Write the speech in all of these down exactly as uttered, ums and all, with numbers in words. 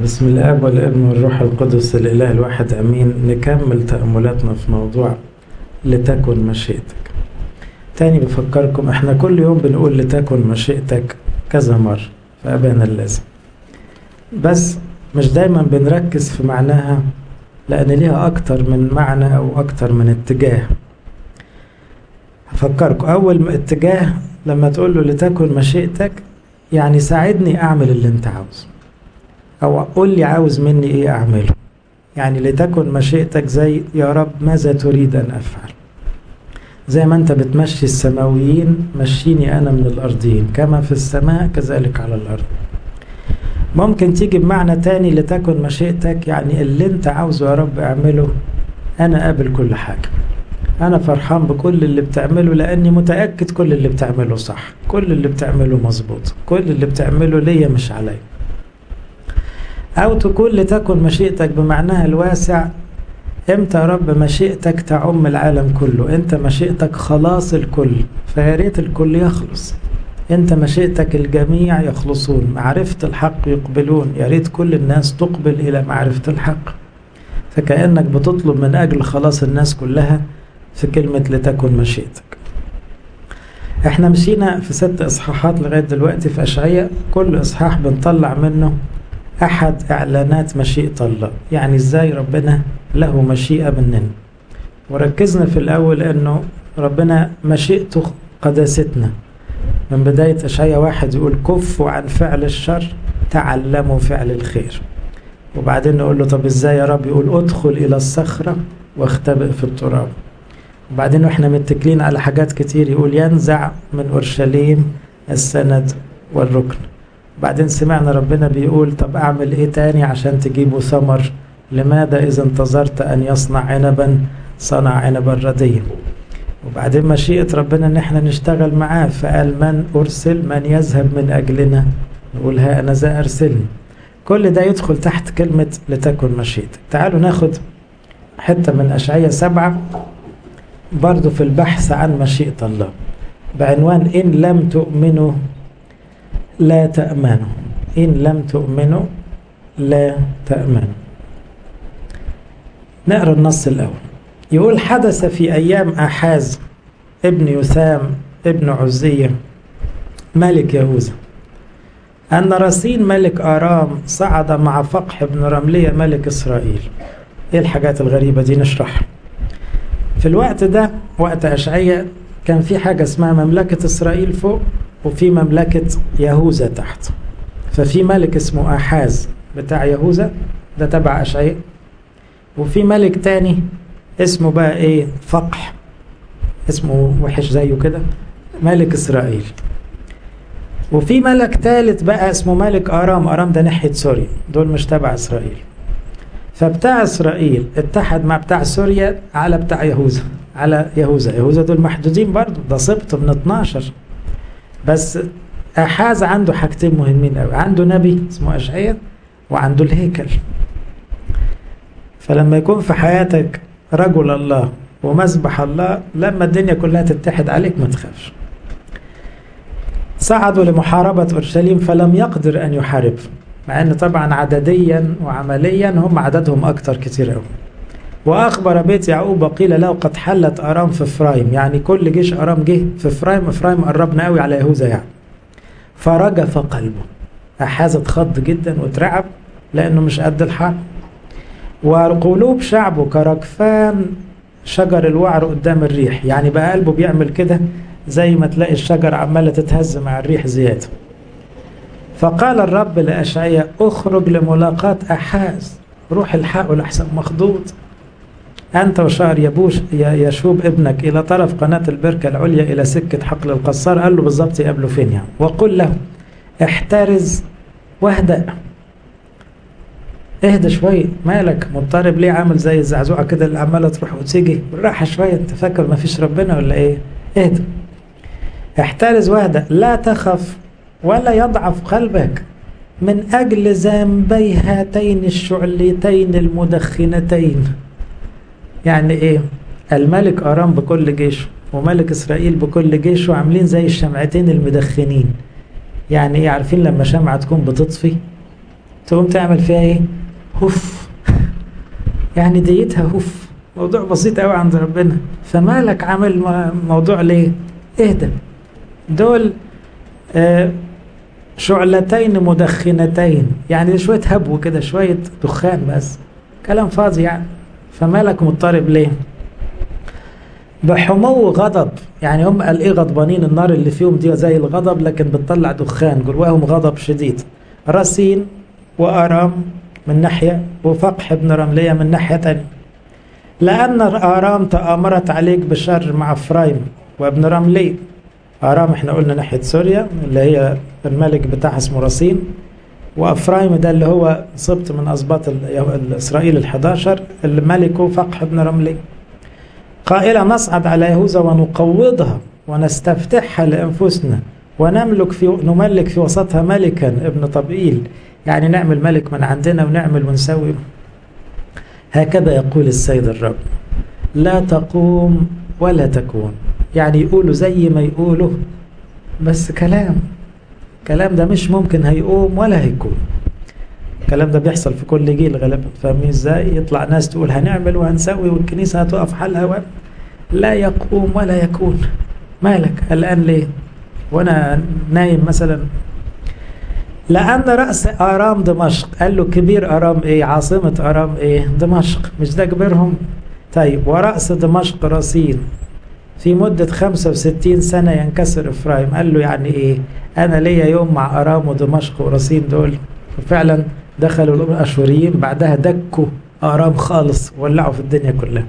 بسم الآب والابن والروح القدس الإله الواحد أمين. نكمل تأملاتنا في موضوع لتكن مشيئتك. تاني بفكركم احنا كل يوم بنقول لتكن مشيئتك كذا مرة في أبانا اللازم، بس مش دايما بنركز في معناها لأن ليها أكتر من معنى أو أكتر من اتجاه. هفكركم أول اتجاه لما تقول له لتكن مشيئتك يعني ساعدني أعمل اللي أنت عاوزه، أو قول لي عاوز مني إيه أعمله. يعني لتكن مشيئتك زي يا رب ماذا تريد أن أفعل، زي ما أنت بتمشي السماويين مشيني أنا من الأرضيين، كما في السماء كذلك على الأرض. ممكن تيجي بمعنى تاني لتكن مشيئتك يعني اللي أنت عاوزه يا رب أعمله، أنا قابل كل حاجة، أنا فرحان بكل اللي بتعمله لأني متأكد كل اللي بتعمله صح، كل اللي بتعمله مظبوط، كل اللي بتعمله ليا مش عليا. أو تكون لتكن مشيئتك بمعناها الواسع، امتى يا رب مشيئتك تعم العالم كله، انت مشيئتك خلاص الكل، فياريت الكل يخلص، انت مشيئتك الجميع يخلصون، معرفة الحق يقبلون، ياريت كل الناس تقبل إلى معرفة الحق. فكأنك بتطلب من أجل خلاص الناس كلها في كلمة لتكن مشيئتك. احنا مشينا في ست إصحاحات لغاية دلوقتي في أشعياء، كل إصحاح بنطلع منه أحد إعلانات مشيئة الله، يعني إزاي ربنا له مشيئة مننا. وركزنا في الأول أنه ربنا مشيئته قداستنا، من بداية أشعياء واحد يقول كفوا عن فعل الشر تعلموا فعل الخير. وبعدين نقول له طب إزاي يا رب، يقول ادخل إلى الصخرة واختبئ في التراب. وبعدين وإحنا متكلين على حاجات كتير يقول ينزع من أورشليم السند والركن. بعدين سمعنا ربنا بيقول طب أعمل إيه تاني عشان تجيبوا ثمر، لماذا إذا انتظرت أن يصنع عنبا صنع عنبا رديا. وبعدين مشيئة ربنا إن احنا نشتغل معاه، فقال من أرسل، من يذهب من أجلنا، نقول ها أنا ذا أرسلني. كل ده يدخل تحت كلمة لتكن مشيئتك. تعالوا ناخد حتة من أشعياء سبعة برضو في البحث عن مشيئة الله بعنوان إن لم تؤمنوا لا تأمنوا، إن لم تؤمنوا لا تأمنوا. نقرأ النص الأول. يقول حدث في أيام أحاز ابن يثام ابن عزية ملك يهوذا أن رسين ملك آرام صعد مع فقح بن رملية ملك إسرائيل. إيه الحاجات الغريبة دي؟ نشرح. في الوقت ده وقت أشعياء كان في حاجة اسمها مملكة إسرائيل فوق وفي مملكة يهوذا تحت. ففي ملك اسمه أحاز بتاع يهوذا ده تبع أشعياء، وفي ملك تاني اسمه بقى ايه فقح، اسمه وحش زيه كده، ملك إسرائيل. وفي ملك ثالث بقى اسمه ملك آرام، آرام ده ناحية سوريا، دول مش تبع إسرائيل. فبتاع إسرائيل اتحد مع بتاع سوريا على بتاع يهوذا، على يهوذا. يهوذا دول محدودين برضو، ده سبط من اتناشر. بس أحاز عنده حاجتين مهمين قوي، عنده نبي اسمه أشعياء وعنده الهيكل. فلما يكون في حياتك رجل الله ومذبح الله، لما الدنيا كلها تتحد عليك ما تخافش. صعدوا لمحاربة أورشليم فلم يقدر أن يحارب، مع أن طبعا عدديا وعمليا هم عددهم أكتر كتير قوي. وأخبر بيت يعقوب وقيل له قد حلت أرام في إفرايم، يعني كل جيش أرام جه في إفرايم، إفرايم قربنا قوي على يهوذا يعني. فرجف قلبه، أحاز اتخض جدا واترعب لأنه مش قد الحرب. وقلوب شعبه كركفان شجر الوعر قدام الريح، يعني بقى قلبه بيعمل كده زي ما تلاقي الشجر عمالة تتهز مع الريح زيادة. فقال الرب لأشعياء اخرج لملاقاة أحاز، روح الحقه لحسن مخضوض، أنت وشعر يبوش يشوب ابنك إلى طرف قناة البركة العليا إلى سكة حقل القصار. قال له بالظبط يقابله فين يعني. وقل له احترز واهدأ، اهدى شوية، مالك مضطرب ليه، عامل زي الزعزوعة كده اللي عمالة تروح وتيجي، بالراحة شوية، انت فاكر ما فيش ربنا ولا ايه؟ اهدى، احترز واهدأ، لا تخف ولا يضعف قلبك من أجل ذنبي هاتين الشعلتين المدخنتين. يعني ايه؟ الملك آرام بكل جيشه وملك إسرائيل بكل جيشه عاملين زي الشمعتين المدخنين. يعني ايه؟ عارفين لما شمعة تكون بتطفي تقوم تعمل فيها ايه؟ هف. يعني ديتها هف. موضوع بسيط قوي عند ربنا. فمالك عامل موضوع ليه؟ اهدى. دول آه شعلتين مدخنتين، يعني شوية هبو كده، شوية دخان بس، كلام فاضي يعني. فمالك مضطرب ليه؟ بحمو غضب، يعني هم قال ايه غضبانين، النار اللي فيهم دي زي الغضب لكن بتطلع دخان، جواهم غضب شديد. رصين وآرام من ناحية، وفقح بن رملية من ناحية تانية. لأن آرام تآمرت عليك بشر مع إفرايم وابن رملي. آرام احنا قلنا ناحية سوريا اللي هي الملك بتاعها اسمه رصين، وأفرايم ده اللي هو سبط من أسباط إسرائيل الحداشر اللي ملكه فقح بن رملي. قائلة نصعد على يهوذا ونقوضها ونستفتحها لأنفسنا ونملك في نملك في وسطها ملكا ابن طبيل، يعني نعمل ملك من عندنا ونعمل ونسوي. هكذا يقول السيد الرب، لا تقوم ولا تكون. يعني يقولوا زي ما يقولوا بس كلام، كلام ده مش ممكن هيقوم ولا هيكون. الكلام ده بيحصل في كل جيل غالبا، فاهمين ازاي؟ يطلع ناس تقول هنعمل وهنسوي والكنيسة هتقف حالها و... لا يقوم ولا يكون. مالك قلقان ليه؟ وانا نايم مثلا؟ لأن رأس آرام دمشق، قال له كبير آرام ايه؟ عاصمة آرام ايه؟ دمشق، مش ده كبيرهم؟ طيب ورأس دمشق رصين، في مدة خمسة وستين سنة ينكسر إفرايم. قال له يعني ايه؟ أنا ليا يوم مع آرام ودمشق ورصين دول. وفعلا دخلوا الأشوريين بعدها دكوا آرام خالص، ولعوا في الدنيا كلها.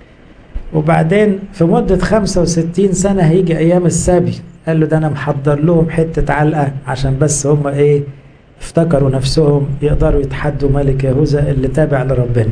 وبعدين في مدة خمسة وستين سنة هيجي أيام السبي، قال له ده أنا محضر لهم حتة علقة عشان بس هم إيه؟ افتكروا نفسهم يقدروا يتحدوا ملك يهوذا اللي تابع لربنا.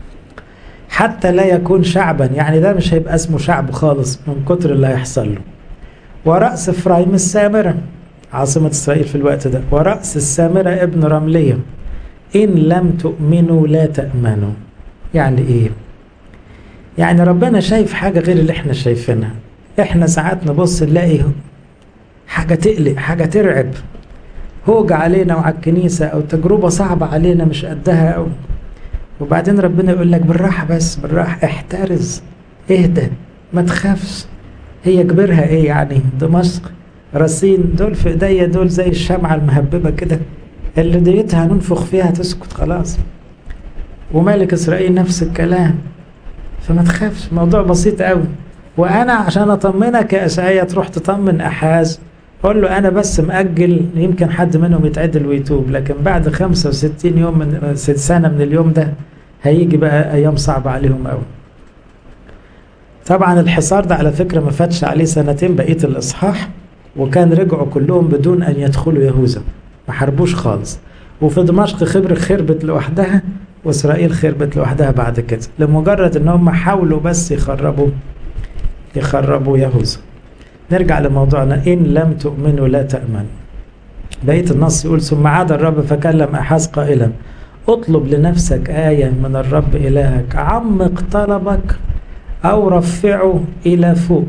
حتى لا يكون شعبا، يعني ده مش هيبقى اسمه شعب خالص من كتر اللي هيحصل له. ورأس إفرايم السامرة، عاصمة إسرائيل في الوقت ده، ورأس السامرة ابن رملية، إن لم تؤمنوا لا تأمنوا. يعني إيه؟ يعني ربنا شايف حاجة غير اللي احنا شايفينها. احنا ساعات نبص نلاقي حاجة تقلق، حاجة ترعب، هوجة علينا وعلى الكنيسة أو تجربة صعبة علينا مش قدها أو، وبعدين ربنا يقول لك بالراحة بس، بالراحة، احترز، اهدى، ما تخافش. هي كبرها ايه يعني؟ دمشق رصين دول في ايديا، دول زي الشمعة المهببة كده اللي ديتها ننفخ فيها تسكت خلاص. وملك إسرائيل نفس الكلام. فما تخافش، موضوع بسيط قوي. وانا عشان اطمنك يا اشعيا تروح تطمن احاز، قول له انا بس مأجل يمكن حد منهم يتعدل ويتوب، لكن بعد خمسة وستين يوم من ست سنة من اليوم ده هيجي بقى ايام صعبة عليهم قوي. طبعا الحصار ده على فكرة ما فاتش عليه سنتين بقية الاصحاح، وكان رجعوا كلهم بدون ان يدخلوا يهوذا، ما حاربوش خالص. وفي دمشق خبر خربت لوحدها، واسرائيل خربت لوحدها بعد كده، لمجرد ان هم حاولوا بس يخربوا يخربوا يهوذا. نرجع لموضوعنا، إن لم تؤمنوا لا تأمنوا. بقية النص يقول ثم عاد الرب فكلم أحاز قائلا اطلب لنفسك آية من الرب إلهك، عمق طلبك أو رفعه إلى فوق.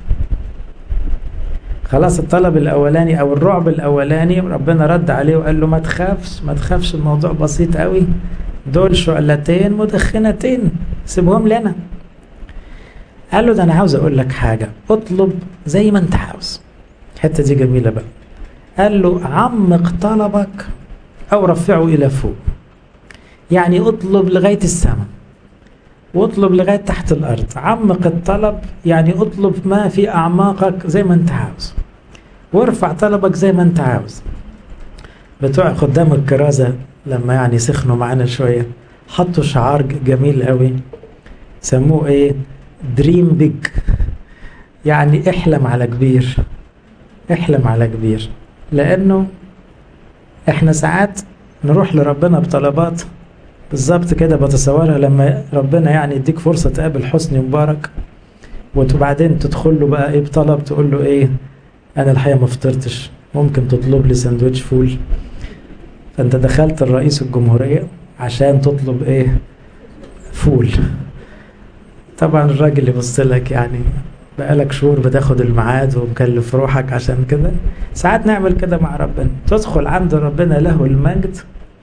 خلاص الطلب الأولاني أو الرعب الأولاني ربنا رد عليه وقال له ما تخافش، ما تخافش، الموضوع بسيط قوي، دول شعلتين مدخنتين سيبهم لنا. قال له ده أنا عاوز أقول لك حاجة، اطلب زي ما أنت عاوز. الحتة دي جميلة بقى. قال له عمق طلبك أو رفعه إلى فوق، يعني اطلب لغاية السماء واطلب لغاية تحت الأرض. عمق الطلب يعني اطلب ما في أعماقك زي ما أنت عاوز، وارفع طلبك زي ما أنت عاوز. بتوع خدام الكرازة لما يعني سخنوا معانا شوية حطوا شعار جميل قوي سموه ايه؟ دريم بيج، يعني احلم على كبير، احلم على كبير. لانه احنا ساعات نروح لربنا بطلبات بالظبط كده، بتصورها لما ربنا يعني يديك فرصة تقابل حسني مبارك وبعدين تدخل له بقى ايه بطلب، تقول له ايه؟ انا الحقيقة ما فطرتش، ممكن تطلب لي سندوتش فول. فانت دخلت الرئيس الجمهورية عشان تطلب ايه؟ فول. طبعا الراجل يبص لك يعني بقالك شهور بتاخد الميعاد ومكلف روحك عشان كده. ساعات نعمل كده مع ربنا، تدخل عند ربنا له المجد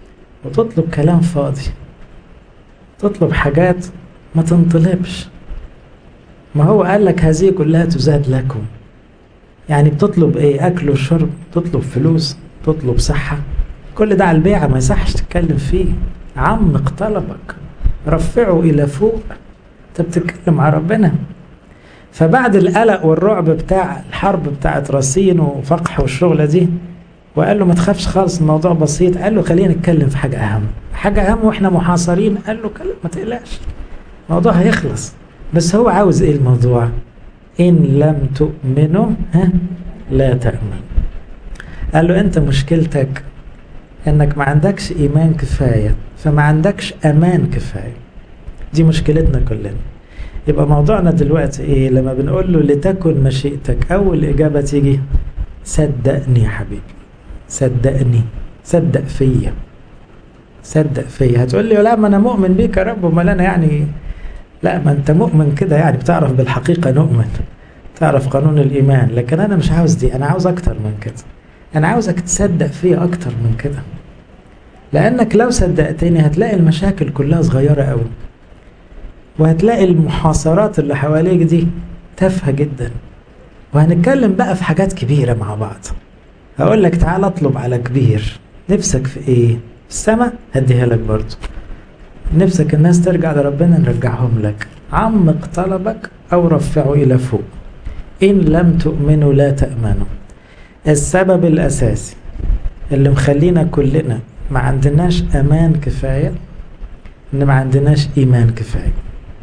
وتطلب كلام فاضي، تطلب حاجات ما تنطلبش. ما هو قال لك هذه كلها تزاد لكم. يعني بتطلب ايه؟ اكل وشرب، تطلب فلوس، تطلب صحة، كل ده على البيعة ما يصحش تتكلم فيه. عمق طلبك، رفعه الى فوق، انت بتتكلم مع ربنا. فبعد القلق والرعب بتاع الحرب بتاعت رصين وفقح والشغلة دي، وقال له ما تخافش خالص، الموضوع بسيط. قال له خلينا نتكلم في حاجة أهم، حاجة أهم وإحنا محاصرين. قال له ما تقلقش، الموضوع هيخلص. بس هو عاوز إيه الموضوع؟ إن لم تؤمنوا ها لا تأمن. قال له أنت مشكلتك إنك ما عندكش إيمان كفاية، فما عندكش أمان كفاية. دي مشكلتنا كلنا. يبقى موضوعنا دلوقتي إيه؟ لما بنقول له لتكن مشيئتك، أول إجابة تيجي صدقني يا حبيبي، صدقني، صدق فيا، صدق فيا. هتقول لي لا ما انا مؤمن بيك يا رب، امال انا يعني؟ لا، ما انت مؤمن كده يعني، بتعرف بالحقيقة نؤمن، تعرف قانون الايمان. لكن انا مش عاوز دي، انا عاوز اكتر من كده. انا عاوزك تصدق فيا اكتر من كده، لانك لو صدقتني هتلاقي المشاكل كلها صغيرة قوي، وهتلاقي المحاصرات اللي حواليك دي تافهة جدا. وهنتكلم بقى في حاجات كبيرة مع بعض. هقول لك تعال اطلب على كبير. نفسك في ايه؟ السماء هديها لك برضو. نفسك الناس ترجع لربنا، نرجعهم لك. عمق طلبك او رفعه الى فوق. ان لم تؤمنوا لا تأمنوا. السبب الاساسي اللي مخلينا كلنا ما عندناش امان كفاية ان ما عندناش ايمان كفاية.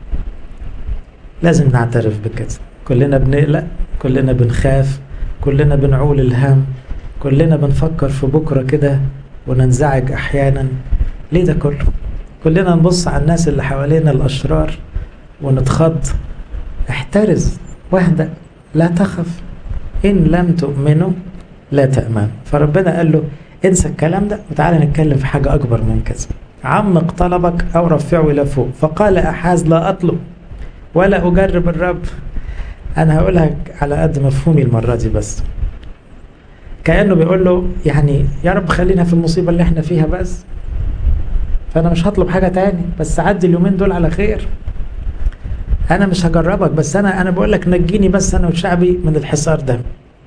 لازم نعترف بكده. كلنا بنقلق، كلنا بنخاف، كلنا بنعول الهم، كلنا بنفكر في بكرة كده وننزعج أحيانا. ليه ده كله؟ كلنا نبص على الناس اللي حوالينا الأشرار ونتخض. احترز، واهدأ، لا تخف. إن لم تؤمنوا لا تأمنوا. فربنا قال له انسى الكلام ده وتعالى نتكلم في حاجة أكبر من كذا. عمق طلبك أو رفعه إلى فوق. فقال أحاز لا أطلب ولا أجرب الرب. أنا هقولها على قد مفهومي المرة دي بس. كأنه بيقول له يعني يا رب خلينا في المصيبة اللي احنا فيها بس، فأنا مش هطلب حاجة تاني، بس عدي اليومين دول على خير. أنا مش هجربك، بس أنا أنا بقول لك نجيني بس أنا وشعبي من الحصار ده.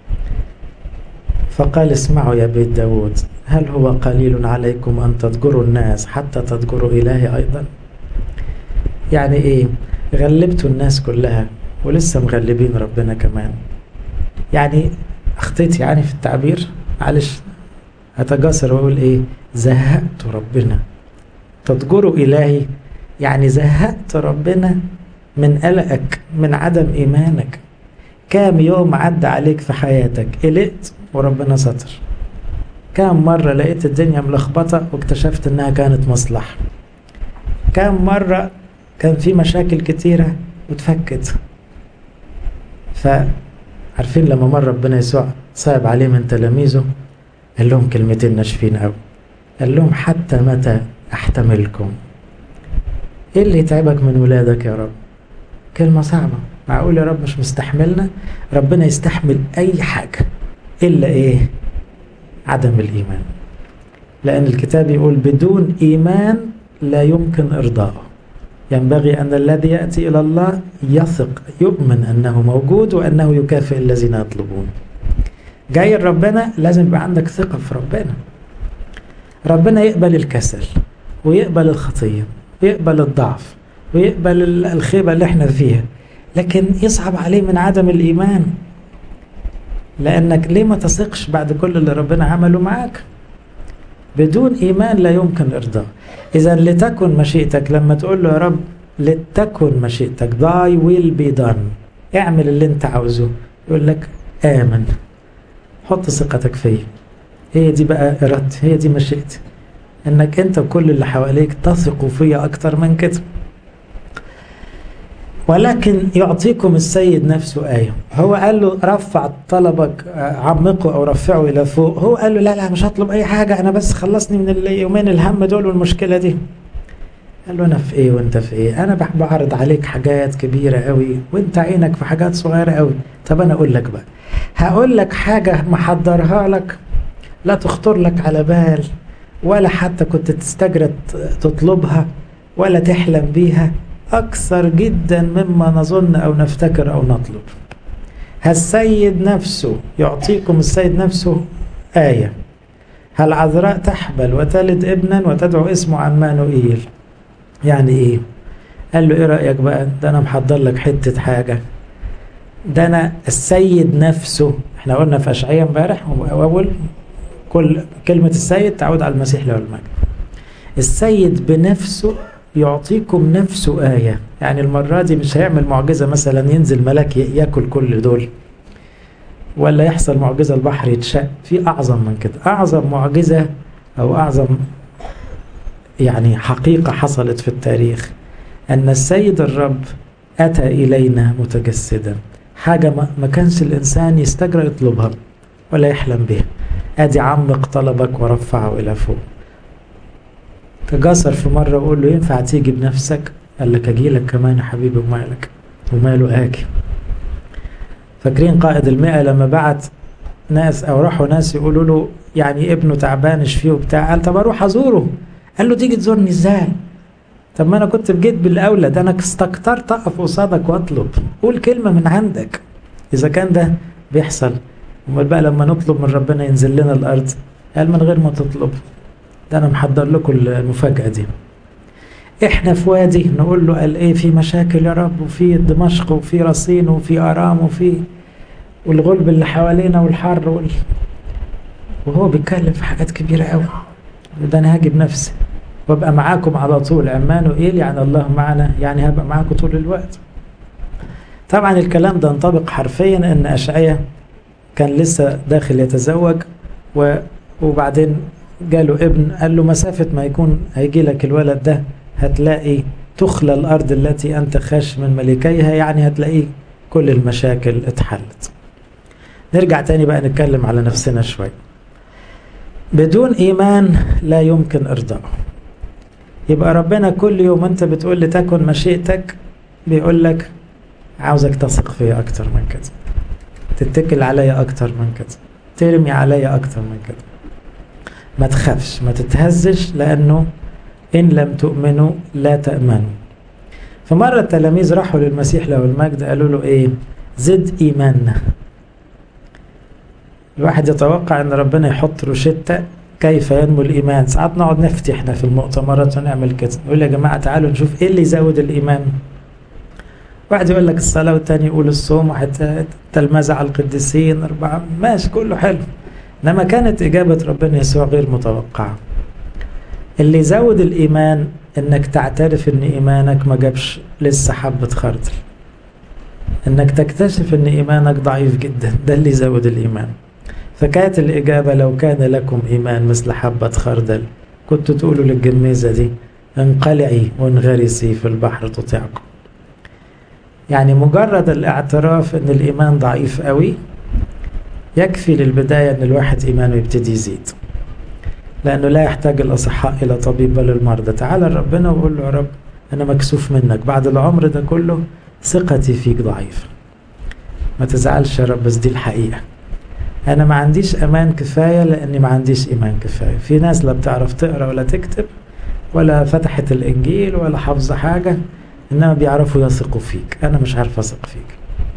فقال اسمعوا يا بيت داود، هل هو قليل عليكم أن تضجروا الناس حتى تضجروا إلهي أيضا؟ يعني إيه؟ غلبتوا الناس كلها ولسه مغلبين ربنا كمان. يعني اخطيت يعني في التعبير، معلش هتجاسر واقول ايه؟ زهقت ربنا. تضجروا إلهي يعني زهقت ربنا من قلقك، من عدم إيمانك. كام يوم عدى عليك في حياتك قلقت وربنا ستر؟ كام مرة لقيت الدنيا ملخبطة واكتشفت انها كانت مصلحة؟ كام مرة كان في مشاكل كتيرة وتفكت؟ فعارفين لما مر ربنا يسوع صعب عليه من تلاميذه، قال لهم كلمتين ناشفين قوي. قال لهم حتى متى احتملكم؟ ايه اللي يتعبك من ولادك يا رب؟ كلمة صعبة. معقول يا رب مش مستحملنا؟ ربنا يستحمل اي حاجة الا ايه؟ عدم الايمان. لان الكتاب يقول بدون ايمان لا يمكن ارضائه. ينبغي ان الذي يأتي الى الله يثق، يؤمن انه موجود وانه يكافئ الذين يطلبون. جاي ربنا لازم يبقى عندك ثقة في ربنا. ربنا يقبل الكسل ويقبل الخطية ويقبل الضعف ويقبل الخيبة اللي احنا فيها، لكن يصعب عليه من عدم الإيمان. لأنك ليه ما تثقش بعد كل اللي ربنا عمله معاك؟ بدون إيمان لا يمكن إرضاء. إذا لتكن مشيئتك، لما تقول له يا رب لتكن مشيئتك thy will be done، اعمل اللي انت عاوزه، يقول لك آمن، حط ثقتك فيه. هي دي بقى إرادتي، هي دي مشيئتي، انك انت وكل اللي حواليك تثقوا فيا اكتر من كده. ولكن يعطيكم السيد نفسه آية. هو قال له رفع طلبك، عمقه او رفعه الى فوق. هو قال له لا لا مش هطلب اي حاجة، انا بس خلصني من اليومين الهم دول والمشكلة دي. قال له انا في ايه وانت في ايه؟ انا بعرض عليك حاجات كبيرة قوي وانت عينك في حاجات صغيرة قوي. طب انا اقول لك بقى، هقول لك حاجة محضرها لك لا تخطر لك على بال، ولا حتى كنت تستجرد تطلبها ولا تحلم بيها، أكثر جدا مما نظن أو نفتكر أو نطلب. السيد نفسه يعطيكم، السيد نفسه آية. هل عذراء تحبل وتلد ابنا وتدعو اسمه عمانوئيل. يعني ايه؟ قال له ايه رأيك بقى؟ ده انا محضر لك حتة حاجة، ده انا السيد نفسه. احنا قلنا في اشعياء امبارح اول كل كلمة السيد تعود على المسيح له المجد. السيد بنفسه يعطيكم نفسه آية. يعني المرة دي مش هيعمل معجزة مثلا ينزل ملاك ياكل كل دول، ولا يحصل معجزة البحر يتشق. في أعظم من كده، أعظم معجزة أو أعظم يعني حقيقة حصلت في التاريخ، أن السيد الرب أتى إلينا متجسدا. حاجة ما كانش الإنسان يستجرأ يطلبها ولا يحلم بها. أدي عمق طلبك ورفعه إلى فوق. تجاسر في مرة وقول له ينفع تيجي بنفسك؟ قال لك أجيلك كمان يا حبيبي، ومالك وماله آجي. فاكرين قائد المئة لما بعت ناس أو راحوا ناس يقولوا له يعني ابنه تعبان اشفيه وبتاع، قال طب أروح أزوره. قال له تيجي تزورني إزاي؟ طب ما أنا كنت بجيت بالأولى، ده أنا استكترت أقف قصادك وأطلب. قول كلمة من عندك. إذا كان ده بيحصل، امال بقى لما نطلب من ربنا ينزل لنا الأرض؟ قال من غير ما تطلب، ده أنا محضر لكم المفاجأة دي. إحنا في وادي نقول له قال إيه؟ في مشاكل يا رب، وفي دمشق وفي رصين وفي آرام وفي والغلب اللي حوالينا والحر وال... وهو بيتكلم في حاجات كبيرة قوي. ده أنا هاجي بنفسي وابقى معاكم على طول. عمانوئيل يعني الله معنا، يعني هبقى معاكم طول الوقت. طبعا الكلام ده ينطبق حرفيا ان أشعياء كان لسه داخل يتزوج و... وبعدين جاله ابن، قال له مسافة ما يكون هيجي لك الولد ده هتلاقي تخلى الأرض التي أنت خاش من ملكيها، يعني هتلاقي كل المشاكل اتحلت. نرجع تاني بقى نتكلم على نفسنا شوي. بدون إيمان لا يمكن إرضائه. يبقى ربنا كل يوم أنت بتقول لي تكن مشيئتك، بيقول لك عاوزك تثق فيا أكتر من كده، تتكل عليا أكتر من كده، ترمي عليا أكتر من كده. ما تخافش، ما تتهزش، لأنه إن لم تؤمنوا لا تأمنوا. فمرة التلاميذ راحوا للمسيح له المجد قالوا له إيه؟ زد إيماننا. الواحد يتوقع أن ربنا يحط روشتة كيف ينمو الإيمان. ساعات نقعد نفتي احنا في المؤتمرات ونعمل كده، نقول يا جماعة تعالوا نشوف إيه اللي يزود الإيمان. واحد يقول لك الصلاة، والتاني يقول الصوم، وحتى تلمذة على القديسين أربعة، ماشي كله حلو. إنما كانت إجابة ربنا يسوع غير متوقعة. اللي يزود الإيمان إنك تعترف إن إيمانك ما جابش لسه حبة خردل، إنك تكتشف إن إيمانك ضعيف جدا، ده اللي يزود الإيمان. فكانت الإجابة لو كان لكم إيمان مثل حبة خردل كنت تقولوا للجميزة دي انقلعي وانغرسي في البحر تطيعكم. يعني مجرد الاعتراف إن الإيمان ضعيف قوي يكفي للبداية إن الواحد إيمانه يبتدي يزيد، لأنه لا يحتاج الأصحاء إلى طبيب بل المرضى. تعال لربنا وقول له يا رب أنا مكسوف منك بعد العمر ده كله، ثقتي فيك ضعيفة. ما تزعلش يا رب، بس دي الحقيقة. أنا ما عنديش أمان كفاية لأني ما عنديش إيمان كفاية. في ناس لا بتعرف تقرأ ولا تكتب ولا فتحت الإنجيل ولا حافظ حاجة، إنما بيعرفوا يثقوا فيك. أنا مش عارف أثق فيك.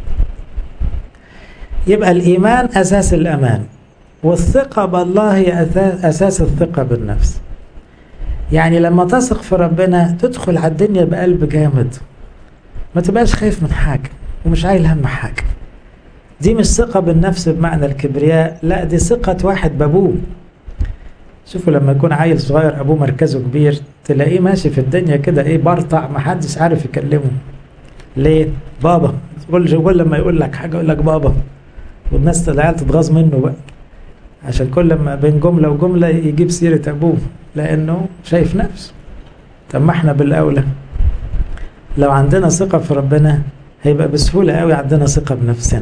يبقى الإيمان أساس الأمان، والثقة بالله هي أساس الثقة بالنفس. يعني لما تثق في ربنا تدخل على الدنيا بقلب جامد، ما تبقاش خايف من حاجة ومش عايل هم حاجة. دي مش ثقة بالنفس بمعنى الكبرياء، لا دي ثقة واحد بابوه. شوفوا لما يكون عيل صغير أبوه مركزه كبير تلاقيه ماشي في الدنيا كده إيه برطع، محدش عارف يكلمه. ليه؟ بابا. كل لما يقول لك حاجة يقول لك بابا، والناس العيال تتغاظ منه بقى عشان كل ما بين جملة وجملة يجيب سيرة أبوه، لأنه شايف نفسه. طب ما احنا بالأولى لو عندنا ثقة في ربنا هيبقى بسهولة قوي عندنا ثقة بنفسنا.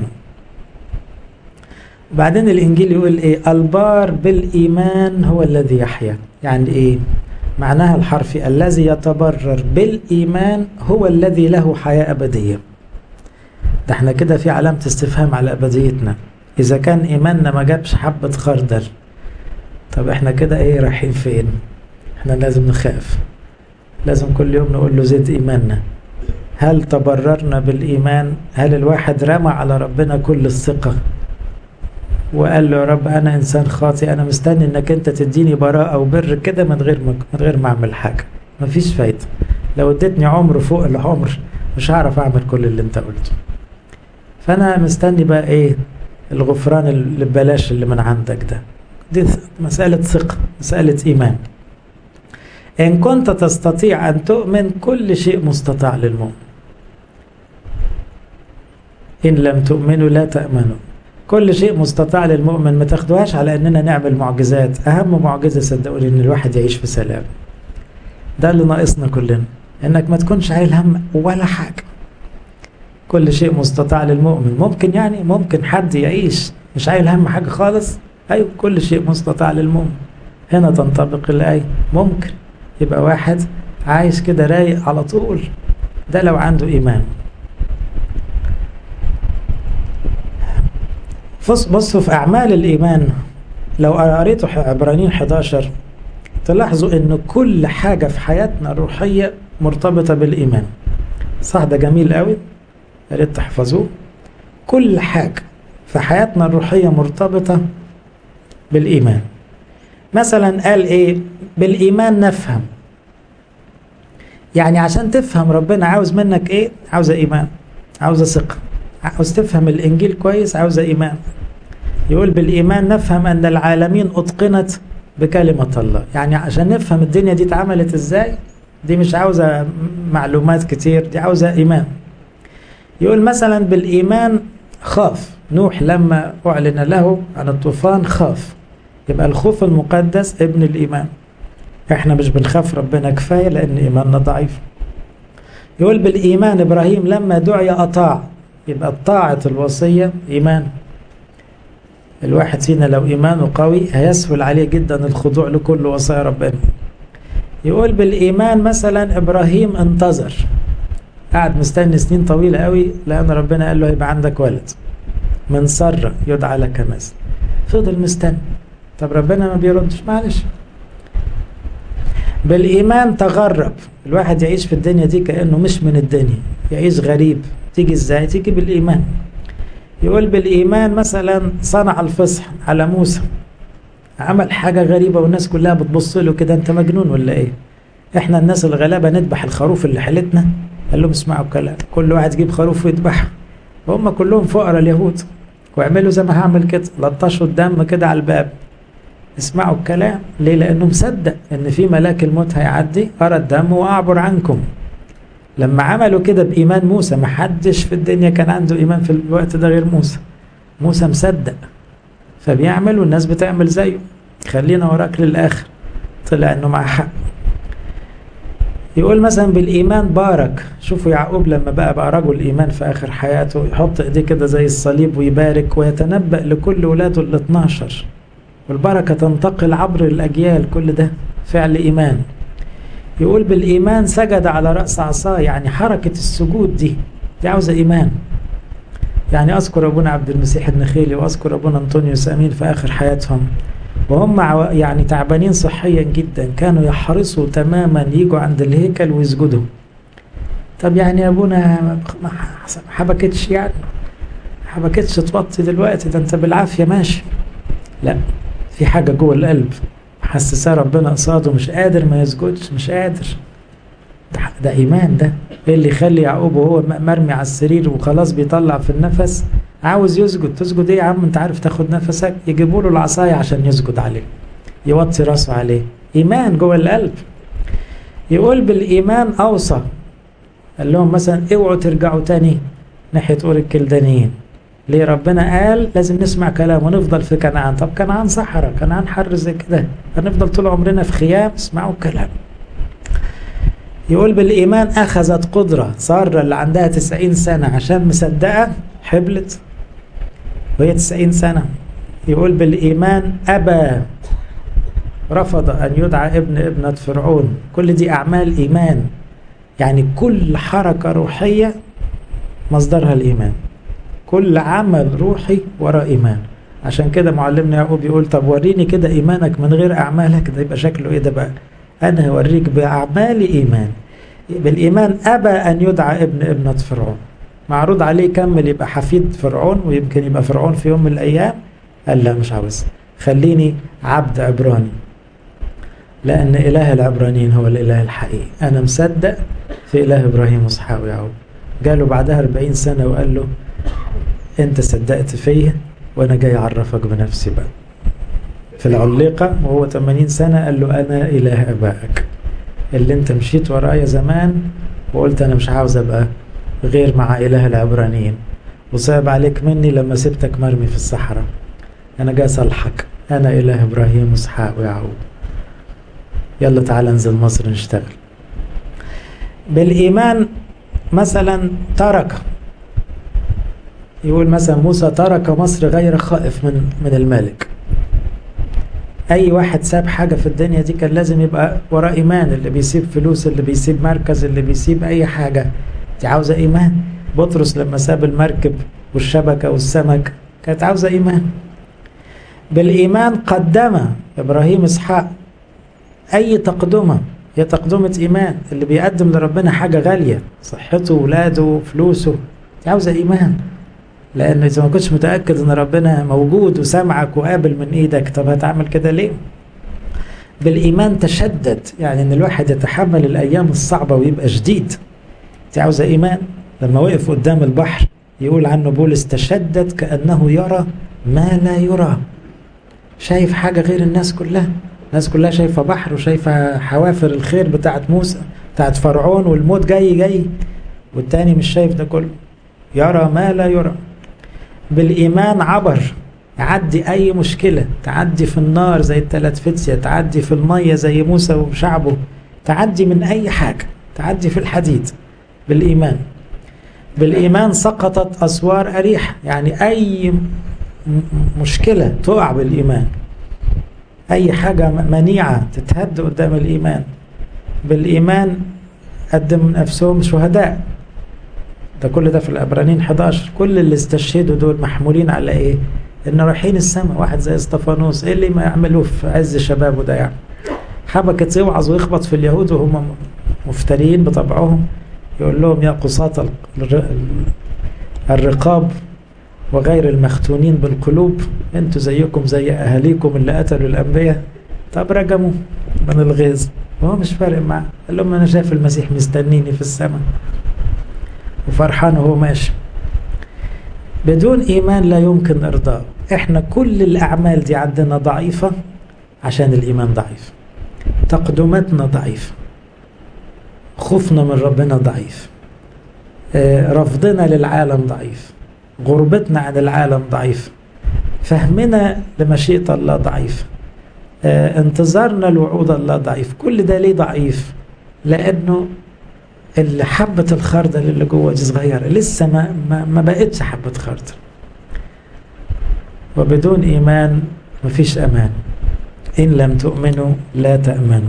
بعدين الإنجيل يقول إيه؟ البار بالإيمان هو الذي يحيا. يعني إيه؟ معناها الحرفي الذي يتبرر بالإيمان هو الذي له حياة أبدية. ده احنا كده في علامة استفهام على أبديتنا. إذا كان إيماننا ما جابش حبة خردل طب احنا كده ايه رايحين فين؟ احنا لازم نخاف، لازم كل يوم نقول له زد ايماننا. هل تبررنا بالايمان؟ هل الواحد رمى على ربنا كل الثقة وقال له يا رب انا انسان خاطئ، انا مستني انك انت تديني براءة وبر كده من غير من غير ما اعمل حاجة؟ مفيش فايدة. لو اديتني عمر فوق العمر مش هعرف اعمل كل اللي انت قلته. فانا مستني بقى ايه؟ الغفران اللي ببلاش اللي من عندك ده. دي مسألة ثقة، مسألة ايمان. ان كنت تستطيع ان تؤمن كل شيء مستطاع للمؤمن، ان لم تؤمنوا لا تأمنوا. كل شيء مستطاع للمؤمن، ما تاخدوهاش على اننا نعمل معجزات. اهم معجزة صدقوني ان الواحد يعيش في سلام. ده اللي ناقصنا كلنا، انك ما تكونش عايل هم ولا حاجة. كل شيء مستطاع للمؤمن. ممكن يعني ممكن حد يعيش مش عايل هم حاجة خالص؟ ايوه، كل شيء مستطاع للمؤمن. هنا تنطبق الآية. ممكن يبقى واحد عايش كده رايق على طول، ده لو عنده ايمان. بصوا في اعمال الايمان، لو قريتوا عبرانيين حداشر تلاحظوا ان كل حاجة في حياتنا الروحية مرتبطة بالايمان. صح؟ ده جميل قوي، يا ريت تحفظوه. كل حاجة في حياتنا الروحية مرتبطة بالايمان. مثلا قال ايه؟ بالايمان نفهم. يعني عشان تفهم ربنا عاوز منك ايه؟ عاوز ايمان، عاوز ثقة. عاوز تفهم الانجيل كويس، عاوز ايمان. يقول بالايمان نفهم ان العالمين اتقنت بكلمة الله. يعني عشان نفهم الدنيا دي اتعملت ازاي، دي مش عاوزة معلومات كتير، دي عاوزة ايمان. يقول مثلا بالايمان خاف نوح لما اعلن له عن الطوفان خاف. يبقى الخوف المقدس ابن الايمان. احنا مش بنخاف ربنا كفاية لان ايماننا ضعيف. يقول بالايمان ابراهيم لما دعي اطاع. يبقى طاعة الوصية ايمان. الواحد فينا لو ايمانه قوي هيسهل عليه جدا الخضوع لكل وصايا ربنا. يقول بالايمان مثلا ابراهيم انتظر، قعد مستني سنين طويلة قوي لان ربنا قال له هيبقى عندك ولد من سارة يدعى لك مثل. فضل مستني. طب ربنا ما بيردش، معلش. بالايمان تغرب. الواحد يعيش في الدنيا دي كأنه مش من الدنيا، يعيش غريب. تيجي ازاي؟ تيجي بالايمان. يقول بالايمان مثلا صنع الفصح على موسى، عمل حاجة غريبة والناس كلها بتبص له كده، انت مجنون ولا ايه؟ احنا الناس الغلابة نذبح الخروف اللي حلتنا؟ قال لهم اسمعوا الكلام، كل واحد يجيب خروف ويذبحه. وهم كلهم فقراء اليهود، واعملوا زي ما هعمل كده، لطشوا الدم كده على الباب. اسمعوا الكلام. ليه؟ لانه مصدق ان في ملاك الموت هيعدي، ارى الدم واعبر عنكم. لما عملوا كده بإيمان موسى، ما حدش في الدنيا كان عنده إيمان في الوقت ده غير موسى. موسى مصدق فبيعمل والناس بتعمل زيه. خلينا وراك للآخر. طلع إنه مع حق. يقول مثلا بالإيمان بارك. شوفوا يعقوب لما بقى بقى رجل إيمان في آخر حياته، يحط إيديه كده زي الصليب ويبارك ويتنبأ لكل ولاده ال اثناشر، والبركة تنتقل عبر الأجيال. كل ده فعل إيمان. يقول بالإيمان سجد على رأس عصاه. يعني حركة السجود دي دي عاوزة إيمان. يعني أذكر أبونا عبد المسيح النخيلي وأذكر أبونا أنطونيوس أمين في آخر حياتهم وهم يعني تعبانين صحيا جدا، كانوا يحرصوا تماما يجوا عند الهيكل ويسجدوا. طب يعني يا أبونا ما حبكتش، يعني حبكتش توطي دلوقتي، ده أنت بالعافية ماشي. لا، في حاجة جوه القلب حسسها ربنا قصاده، مش قادر ما يسجدش، مش قادر. ده, ده إيمان. ده إيه اللي يخلي يعقوب وهو مرمي على السرير وخلاص بيطلع في النفس عاوز يسجد؟ تسجد إيه يا عم؟ أنت عارف تاخد نفسك؟ يجيبوا له العصاية عشان يسجد عليه، يوطي راسه عليه. إيمان جوه القلب. يقول بالإيمان أوصى. قال لهم مثلا اوعوا ترجعوا تاني ناحية أور الكلدانيين. ليه؟ ربنا قال لازم نسمع كلامه ونفضل في كنعان. طب كنعان صحراء، كنعان حر زي كده، هنفضل طول عمرنا في خيام؟ اسمعوا الكلام. يقول بالإيمان أخذت قدرة. سارة اللي عندها تسعين سنة عشان مصدقة حبلت وهي تسعين سنة. يقول بالإيمان أبى، رفض أن يدعى ابن ابنة فرعون. كل دي أعمال إيمان. يعني كل حركة روحية مصدرها الإيمان. كل عمل روحي وراء إيمان. عشان كده معلمنا يعقوب يقول طب وريني كده إيمانك من غير أعمالك، ده يبقى شكله إيه ده بقى؟ أنا هوريك بأعمالي إيمان. بالإيمان أبى أن يدعى ابن ابنة فرعون، معروض عليه يكمل يبقى حفيد فرعون ويمكن يبقى فرعون في يوم من الأيام، قال لا مش عاوز، خليني عبد عبراني، لأن إله العبرانيين هو الإله الحقيقي. أنا مصدق في إله إبراهيم وإسحاق ويعقوب. جاله بعدها أربعين سنة وقال له أنت صدقت فيا وأنا جاي أعرفك بنفسي بقى. في العليقة وهو ثمانين سنة قال له أنا إله أبائك اللي أنت مشيت ورايا زمان وقلت أنا مش عاوز أبقى غير مع إله العبرانيين، وصعب عليك مني لما سبتك مرمي في الصحراء. أنا جاي أصلحك، أنا إله إبراهيم وإسحاق ويعقوب. يلا تعالى ننزل مصر نشتغل. بالإيمان مثلا ترك، يقول مثلا موسى ترك مصر غير خائف من من الملك. أي واحد ساب حاجة في الدنيا دي كان لازم يبقى وراه إيمان، اللي بيسيب فلوس، اللي بيسيب مركز، اللي بيسيب أي حاجة دي عاوزة إيمان. بطرس لما ساب المركب والشبكة والسمك كانت عاوزة إيمان. بالإيمان قدم إبراهيم إسحاق، أي تقدمة هي تقدمة إيمان. اللي بيقدم لربنا حاجة غالية، صحته ولاده فلوسه، دي عاوزة إيمان، لأن إذا ما كنتش متأكد أن ربنا موجود وسامعك وقابل من إيدك طب هتعمل كده ليه؟ بالإيمان تشدد، يعني أن الواحد يتحمل الأيام الصعبة ويبقى شديد، دي عاوزة إيمان. لما وقف قدام البحر يقول عنه بولس تشدد كأنه يرى ما لا يرى، شايف حاجة غير الناس كلها. الناس كلها شايفة بحر وشايفة حوافر الخير بتاعت موسى بتاعت فرعون والموت جاي جاي، والتاني مش شايف ده كله، يرى ما لا يرى. بالإيمان عبر، يعدي أي مشكلة، تعدي في النار زي الثلاث فتية، تعدي في المية زي موسى وشعبه، تعدي من أي حاجة، تعدي في الحديد بالإيمان. بالإيمان سقطت أسوار أريح، يعني أي مشكلة تقع بالإيمان، أي حاجة منيعة تتهد قدام الإيمان. بالإيمان قدم نفسهم شهداء، ده كل ده في العبرانيين حداشر. كل اللي استشهدوا دول محمولين على إيه؟ إن رايحين السماء. واحد زي استفانوس إيه اللي ما يعملوه في عز شبابه ده؟ يعني حبكت يوعظ ويخبط في اليهود وهم مفتريين بطبعهم، يقول لهم يا قصاة الرقاب وغير المختونين بالقلوب، انتوا زيكم زي اهاليكم اللي قتلوا الانبياء. طب رجموا من الغيظ وهو مش فارق معاه، قال لهم انا شايف المسيح مستنيني في السماء وفرحان وهو ماشي. بدون ايمان لا يمكن ارضاء. احنا كل الاعمال دي عندنا ضعيفة عشان الايمان ضعيف، تقدمتنا ضعيفة، خوفنا من ربنا ضعيف، رفضنا للعالم ضعيف، غربتنا عن العالم ضعيف، فهمنا لمشيئة الله ضعيف، انتظارنا لوعود الله ضعيف. كل ده ليه ضعيف؟ لأنه اللي حبة الخردل اللي جوه دي صغيرة، لسه ما, ما, ما بقتش حبة خردل. وبدون إيمان مفيش أمان. إن لم تؤمنوا لا تأمنوا.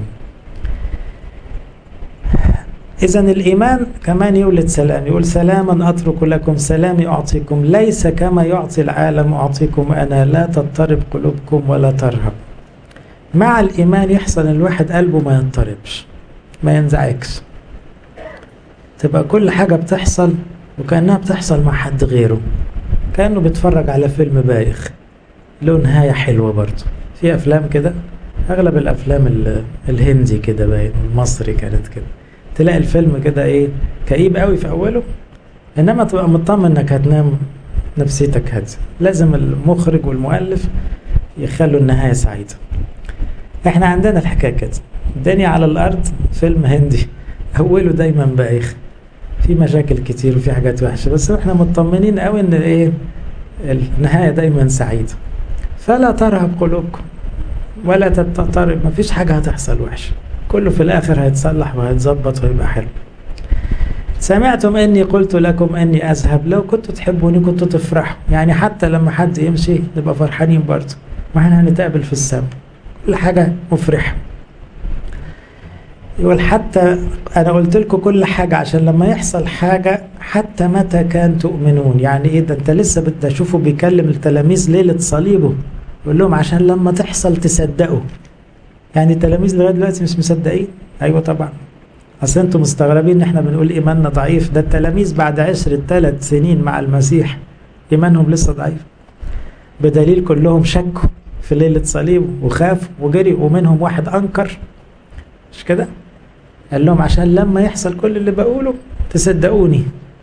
إذن الإيمان كمان يولد سلام، يقول سلاما أترك لكم سلامي أعطيكم، ليس كما يعطي العالم أعطيكم أنا، لا تضطرب قلوبكم ولا ترهب. مع الإيمان يحصل الواحد قلبه ما يضطربش، ما ينزعجش، تبقى كل حاجة بتحصل وكأنها بتحصل مع حد غيره، كأنه بيتفرج على فيلم بايخ له نهاية حلوة. برضه في أفلام كده، أغلب الأفلام الهندي كده باين، المصري كانت كده، تلاقي الفيلم كده ايه كئيب قوي في اوله، انما تبقى مطمن انك هتنام نفسيتك هاديه. لازم المخرج والمؤلف يخلوا النهايه سعيده. احنا عندنا الحكايه كده، الدنيا على الارض فيلم هندي اوله دايما بايخ، في مشاكل كتير وفي حاجات وحشه، بس احنا مطمنين قوي ان ايه النهايه دايما سعيده. فلا ترهب قلوبكم ولا تضطرب، مفيش حاجه هتحصل وحشه، كله في الآخر هيتصلح وهيتظبط ويبقى حلو. سمعتم أني قلت لكم أني أذهب، لو كنتوا تحبوني كنتوا تفرحوا. يعني حتى لما حد يمشي نبقى فرحانين برضه، ما احنا هنتقابل في السماء، كل حاجة مفرحة. يقول حتى أنا قلت لكم كل حاجة عشان لما يحصل حاجة حتى متى كان تؤمنون. يعني إيه ده؟ أنت لسه بدي أشوفه بيكلم التلاميذ ليلة صليبه، يقول لهم عشان لما تحصل تصدقوا. يعني التلاميذ لغاية دلوقتي مش مصدقين. أيوة طبعا، أصل أنتم مستغربين إن إحنا بنقول إيماننا ضعيف. ده التلاميذ بعد عشرة ثلاث سنين مع المسيح إيمانهم لسه ضعيف، بدليل كلهم شكوا في ليلة صليبه وخافوا وجري، ومنهم واحد أنكر، مش كده؟ قال لهم عشان لما يحصل كل اللي بقوله تصدقوني.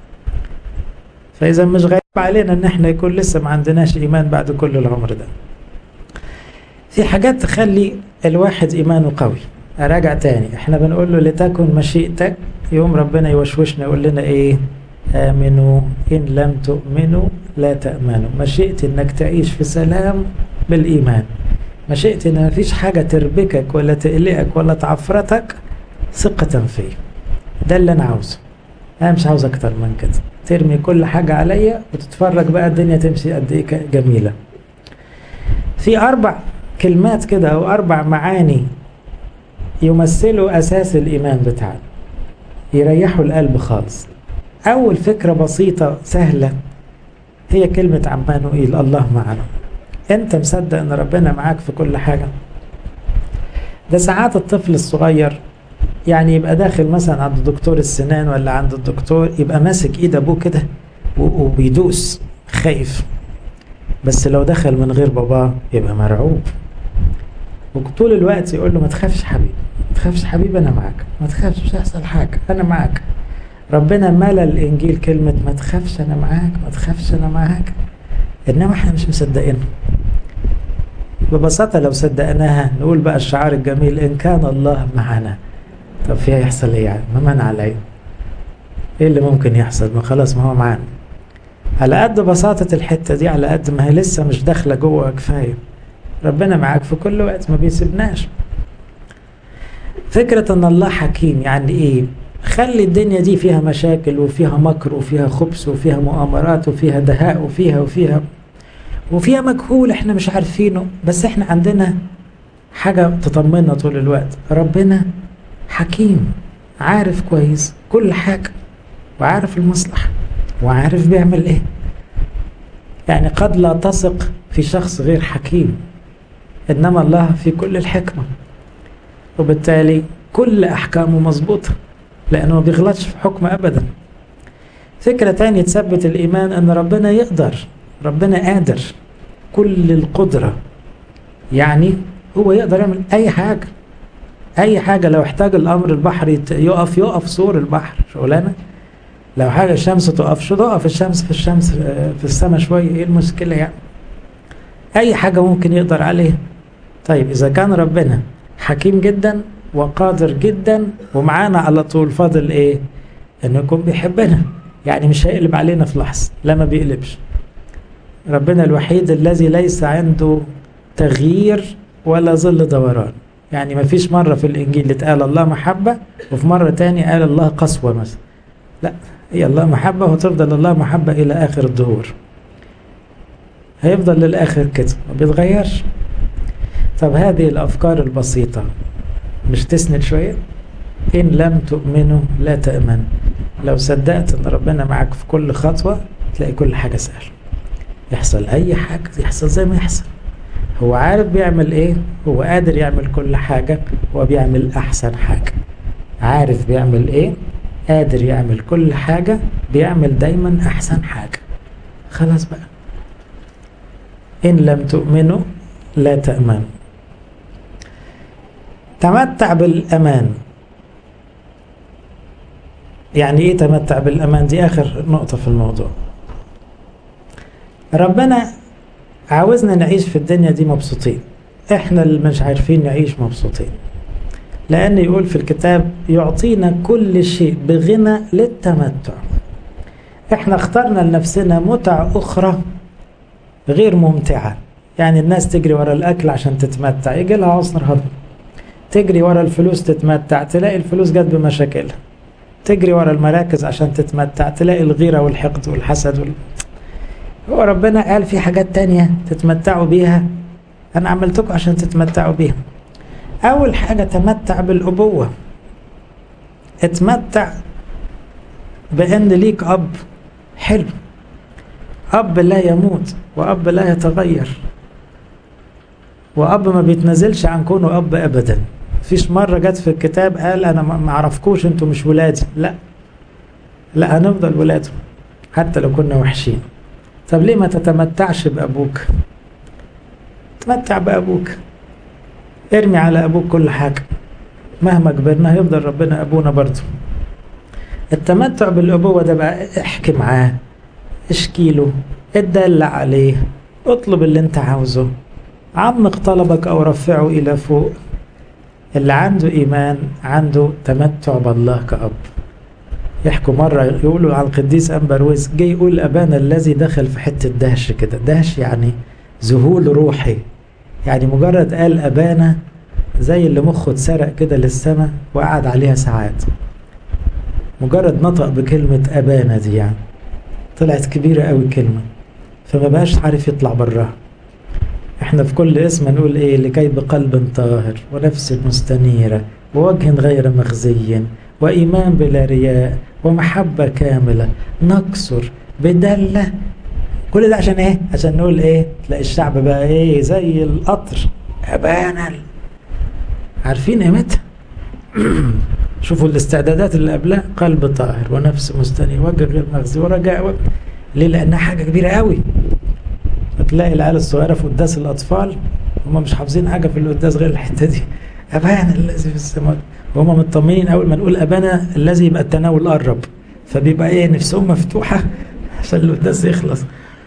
فإذا مش غريب علينا ان احنا يكون لسه ما عندناش ايمان بعد كل العمر ده. في حاجات تخلي الواحد ايمانه قوي. اراجع تاني، احنا بنقول له لتكن مشيئتك، يوم ربنا يوشوشنا يقول لنا ايه؟ امنوا ان لم تؤمنوا لا تأمنوا. مشيئتي انك تعيش في سلام بالايمان، مشيئتي ان مفيش حاجة تربكك ولا تقلقك ولا تعفرتك، ثقة فيه. ده اللي انا عاوزه، انا مش عاوز اكتر من كده. ترمي كل حاجة عليا وتتفرج بقى الدنيا تمشي قد ايه جميلة. في اربع كلمات كده او اربع معاني يمثلوا اساس الايمان بتاعنا، يريحوا القلب خالص. اول فكرة بسيطة سهلة هي كلمة عمانوئيل، الله معنا. انت مصدق ان ربنا معاك في كل حاجة؟ ده ساعات الطفل الصغير يعني يبقى داخل مثلا عند دكتور السنان ولا عند الدكتور، يبقى ماسك ايد ابوه كده وبيدوس خايف، بس لو دخل من غير باباه يبقى مرعوب، وطول الوقت يقول له ما تخافش حبيبي، ما تخافش حبيبي، انا معاك، ما تخافش مش هيحصل حاجه، انا معاك. ربنا ملى الانجيل كلمه ما تخافش انا معاك، ما تخافش انا معاك. انما احنا مش مصدقين. ببساطه لو صدقناها نقول بقى الشعار الجميل ان كان الله معنا. طب فيها يحصل ايه يعني؟ ما من عليا، ايه اللي ممكن يحصل؟ ما خلاص ما هو معانا. على قد بساطة الحتة دي، على قد ما هي لسه مش داخلة جوه كفاية. ربنا معاك في كل وقت، ما بيسيبناش. فكرة ان الله حكيم يعني ايه؟ خلي الدنيا دي فيها مشاكل وفيها مكر وفيها خبث وفيها مؤامرات وفيها دهاء وفيها وفيها وفيها مجهول احنا مش عارفينه، بس احنا عندنا حاجة تطمنا طول الوقت. ربنا حكيم، عارف كويس كل حاجة، وعارف المصلحة، وعارف بيعمل ايه. يعني قد لا تثق في شخص غير حكيم، انما الله في كل الحكمة، وبالتالي كل احكامه مظبوطة لانه ما بيغلطش في حكم ابدا. فكرة تانية تثبت الايمان ان ربنا يقدر، ربنا قادر كل القدرة، يعني هو يقدر يعمل اي حاجة اي حاجة. لو احتاج الامر البحر يقف يقف سور البحر، شغلانة. لو حاجة الشمس تقف شو تقف الشمس في الشمس في السماء شوية، ايه المشكلة يعني؟ اي حاجة ممكن يقدر عليها. طيب اذا كان ربنا حكيم جدا وقادر جدا ومعانا على طول، فاضل ايه؟ انه يكون بيحبنا، يعني مش هيقلب علينا في لحظة، لا ما بيقلبش. ربنا الوحيد الذي ليس عنده تغيير ولا ظل دوران. يعني ما فيش مرة في الانجيل اتقال الله محبة وفي مرة تاني قال الله قسوة مثلا، لا، هي الله محبة وتفضل الله محبة إلى آخر الدهور، هيفضل للآخر كده ما بيتغيرش. طب هذه الأفكار البسيطة مش تسند شوية؟ إن لم تؤمنوا لا تأمن. لو صدقت أن ربنا معك في كل خطوة تلاقي كل حاجة سهلة، يحصل أي حاجة يحصل زي ما يحصل. هو عارف بيعمل إيه، هو قادر يعمل كل حاجة، هو بيعمل أحسن حاجة. عارف بيعمل إيه، قادر يعمل كل حاجة، بيعمل دايما أحسن حاجة. خلاص بقى، إن لم تؤمنوا لا تأمنوا. تمتع بالأمان. يعني إيه تمتع بالأمان؟ دي آخر نقطة في الموضوع. ربنا عاوزنا نعيش في الدنيا دي مبسوطين، إحنا اللي مش عارفين نعيش مبسوطين، لأن يقول في الكتاب يعطينا كل شيء بغنى للتمتع. احنا اخترنا لنفسنا متع أخرى غير ممتعة. يعني الناس تجري ورا الأكل عشان تتمتع، يجي لها عصر هضم. تجري ورا الفلوس تتمتع، تلاقي الفلوس جت بمشاكلها. تجري ورا المراكز عشان تتمتع، تلاقي الغيرة والحقد والحسد وال... هو ربنا قال في حاجات تانية تتمتعوا بيها، أنا عملتكم عشان تتمتعوا بيها. أول حاجة تمتع بالأبوة. اتمتع بأن ليك أب حلو، أب لا يموت، وأب لا يتغير، وأب ما بيتنزلش عن كونه أب أبدا. فيش مرة جت في الكتاب قال أنا ما أعرفكوش أنتوا مش ولادي، لا لا، هنفضل ولاده حتى لو كنا وحشين. طب ليه ما تتمتعش بأبوك؟ تمتع بأبوك، ارمي على أبوك كل حاجة، مهما كبرنا هيفضل ربنا أبونا برضه. التمتع بالأبوة ده بقى احكي معاه، اشكيله، اتدلع عليه، اطلب اللي انت عاوزه، عمق طلبك او رفعه الى فوق. اللي عنده ايمان عنده تمتع بالله كأب. يحكوا مرة يقولوا عن القديس أنبرويس، جاي يقول أبانا الذي دخل في حتة دهش كده، دهش يعني ذهول روحي، يعني مجرد قال أبانا زي اللي مخه اتسرق كده للسماء وقعد عليها ساعات، مجرد نطق بكلمة أبانا دي يعني طلعت كبيرة قوي كلمة، فما بقاش عارف يطلع براها. احنا في كل اسم نقول ايه؟ لكي بقلب طاهر ونفس مستنيرة ووجه غير مخزي وإيمان بلا رياء ومحبة كاملة نكسر بدلة. كل ده عشان ايه؟ عشان نقول ايه؟ تلاقي الشعب بقى ايه؟ زي القطر، أبانا. عارفين قيمتها؟ شوفوا الاستعدادات اللي قبلها، قلب طاهر ونفس مستنير وجه غير مخزي ورجاء وجه. ليه؟ لأنها حاجة كبيرة قوي. هتلاقي العيال الصغيرة في قداس الأطفال هم مش حافظين حاجة في القداس غير الحتة دي، أبانا الذي في السماء، وهم مطمئنين أول ما نقول أبانا الذي يبقى التناول قرب، فبيبقى إيه؟ نفسهم مفتوحة عشان القداس يخلص.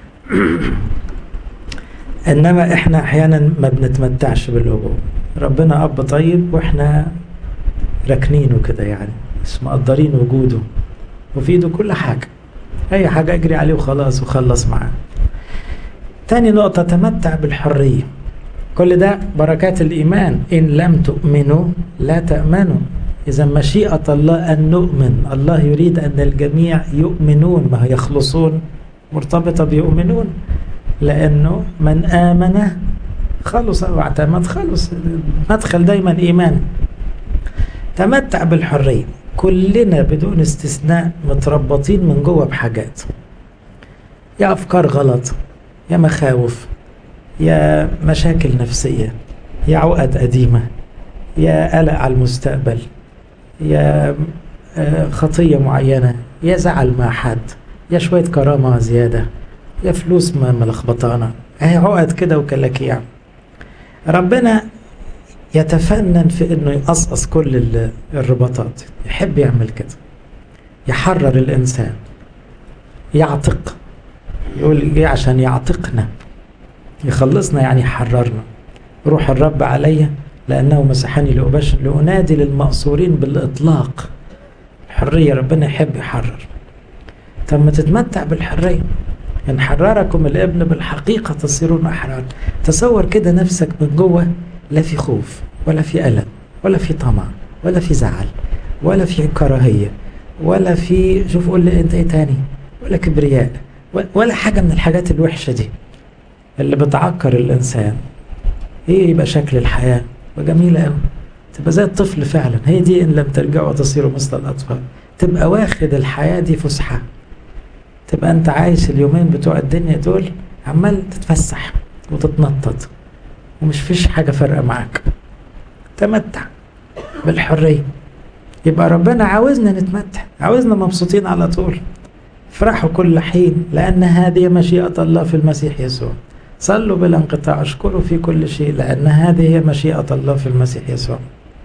إنما إحنا أحيانا ما بنتمتعش بالأبوة. ربنا أب طيب وإحنا راكنينه كده، يعني مش مقدرين وجوده، وفي ايده كل حاجة، أي حاجة أجري عليه وخلاص وخلص معاه. تاني نقطة، تمتع بالحرية. كل ده بركات الإيمان. إن لم تؤمنوا لا تأمنوا. إذا مشيئة الله أن نؤمن، الله يريد أن الجميع يؤمنون، ما يخلصون مرتبطة بيؤمنون، لأنه من آمن خلص واعتمد خلص. مدخل دايما إيمان. تمتع بالحرية. كلنا بدون استثناء متربطين من جوه بحاجات، يا أفكار غلط، يا مخاوف، يا مشاكل نفسية، يا عقد قديمة، يا قلق على المستقبل، يا خطية معينة، يا زعل مع حد، يا شوية كرامة زيادة، يا فلوس ما ملخبطانا، اهي عقد كده وكلاكيع. ربنا يتفنن في انه يقصقص كل الرباطات، يحب يعمل كده، يحرر الانسان، يعتق. يقول جه عشان يعتقنا، يخلصنا، يعني يحررنا. روح الرب علي لانه مسحني لأبشر لأنادي للمأسورين بالاطلاق. الحرية، ربنا يحب يحرر. طب ما تتمتع بالحرية. إن حرركم الابن بالحقيقة تصيرون أحرار. تصور كده نفسك من جوه لا في خوف ولا في ألم ولا في طمع ولا في زعل ولا في كراهية ولا في، شوف قول لي انت ايه تاني، ولا كبرياء ولا حاجة من الحاجات الوحشة دي اللي بتعكر الإنسان. ايه يبقى شكل الحياة وجميلة قوي، تبقى زي الطفل فعلا. هي دي إن لم ترجعوا تصيروا مثل الأطفال. تبقى واخد الحياة دي فسحة، تبقى انت عايش اليومين بتوع الدنيا دول عمال تتفسح وتتنطط ومش فيش حاجة فارقة معاك. تمتع بالحرية. يبقى ربنا عاوزنا نتمتع، عاوزنا مبسوطين على طول. افرحوا كل حين لأن هذه مشيئة الله في المسيح يسوع. صلوا بلا انقطاع، اشكروا في كل شيء لأن هذه هي مشيئة الله في المسيح يسوع.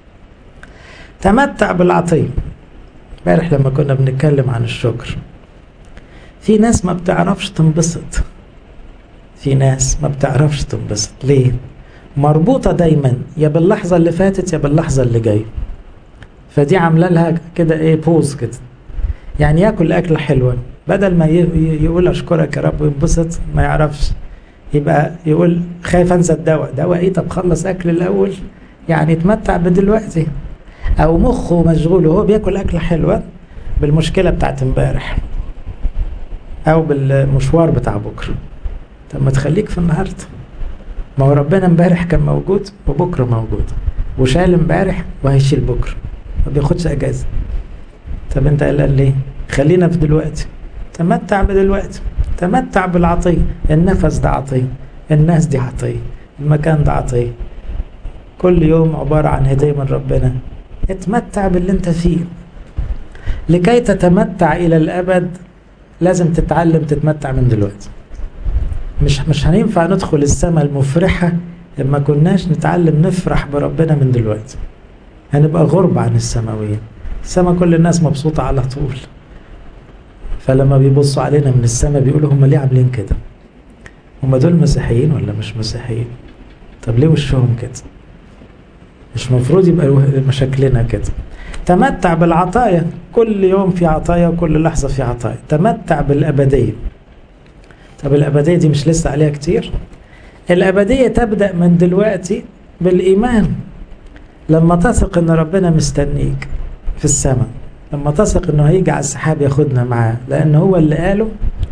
تمتع بالعطية. امبارح لما كنا بنتكلم عن الشكر، في ناس ما بتعرفش تنبسط، في ناس ما بتعرفش تنبسط. ليه؟ مربوطة دايما يا باللحظة اللي فاتت يا باللحظة اللي جاية، فدي عاملة لها كده ايه، بوز كده. يعني ياكل أكلة حلوة بدل ما يقول أشكرك يا رب وينبسط، ما يعرفش، يبقى يقول خايف أنسى الدواء. دواء ايه؟ طب خلص أكل الأول، يعني يتمتع بدلوقتي. أو مخه مشغول وهو بياكل أكلة حلوة بالمشكلة بتاعت امبارح أو بالمشوار بتاع بكرة. طب ما تخليك في النهاردة. ما هو ربنا امبارح كان موجود وبكرة موجود، وشال امبارح وهيشيل بكرة، ما بياخدش اجازة. طب انت قلقان ليه؟ خلينا في دلوقتي، تمتع بدلوقتي، تمتع بالعطية. النفس ده عطية، الناس دي عطية، المكان ده عطية، كل يوم عبارة عن هدية من ربنا. اتمتع باللي انت فيه. لكي تتمتع إلى الأبد لازم تتعلم تتمتع من دلوقتي. مش مش هننفع ندخل السماء المفرحة لما كناش نتعلم نفرح بربنا من دلوقتي. هنبقى غربة عن السماوية. السماء كل الناس مبسوطة على طول، فلما بيبصوا علينا من السماء بيقولوا هم ليه عاملين كده؟ هم دول مسيحيين ولا مش مسيحيين؟ طب ليه وشهم كده؟ مش مفروض يبقى مشاكلنا كده. تمتع بالعطايا، كل يوم في عطايا وكل لحظة في عطايا. تمتع بالأبدية. طب الأبدية دي مش لسه عليها كتير؟ الأبدية تبدأ من دلوقتي بالإيمان. لما تثق إن ربنا مستنيك في السماء، لما تثق إنه هيجي على السحاب ياخدنا معاه، لأن هو اللي قاله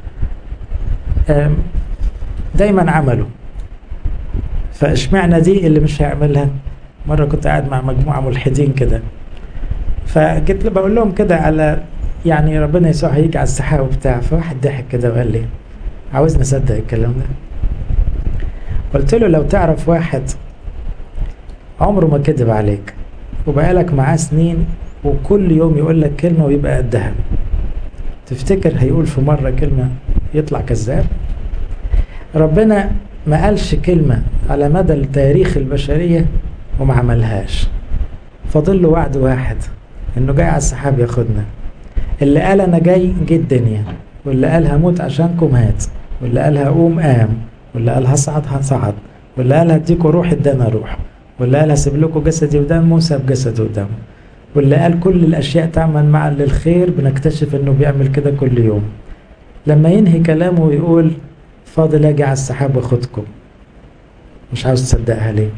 دايما عمله. فاشمعنى دي اللي مش هيعملها؟ مرة كنت قاعد مع مجموعة ملحدين كده، فجيت بقول لهم كده على يعني ربنا يسوع هيجي على السحاب وبتاع، فواحد ضحك كده وقال لي عاوز نصدق الكلام ده؟ قلت له لو تعرف واحد عمره ما كذب عليك وبقالك معاه سنين وكل يوم يقول لك كلمة ويبقى قدها، تفتكر هيقول في مرة كلمة يطلع كذاب؟ ربنا ما قالش كلمة على مدى التاريخ البشرية وما عملهاش. فضل له وعد واحد انه جاي على السحاب ياخدنا. اللي قال انا جاي جه الدنيا، واللي قال هموت عشانكم مات، واللي قال هقوم قام، واللي قال هصعد هصعد، واللي قال هديكوا روح ادانا روح، واللي قال هسيب لكم جسدي ودمه ساب جسده ودمه، واللي قال كل الاشياء تعمل معا للخير. بنكتشف انه بيعمل كده كل يوم. لما ينهي كلامه ويقول فاضل اجي على السحاب واخدكم، مش عاوز تصدقها ليه؟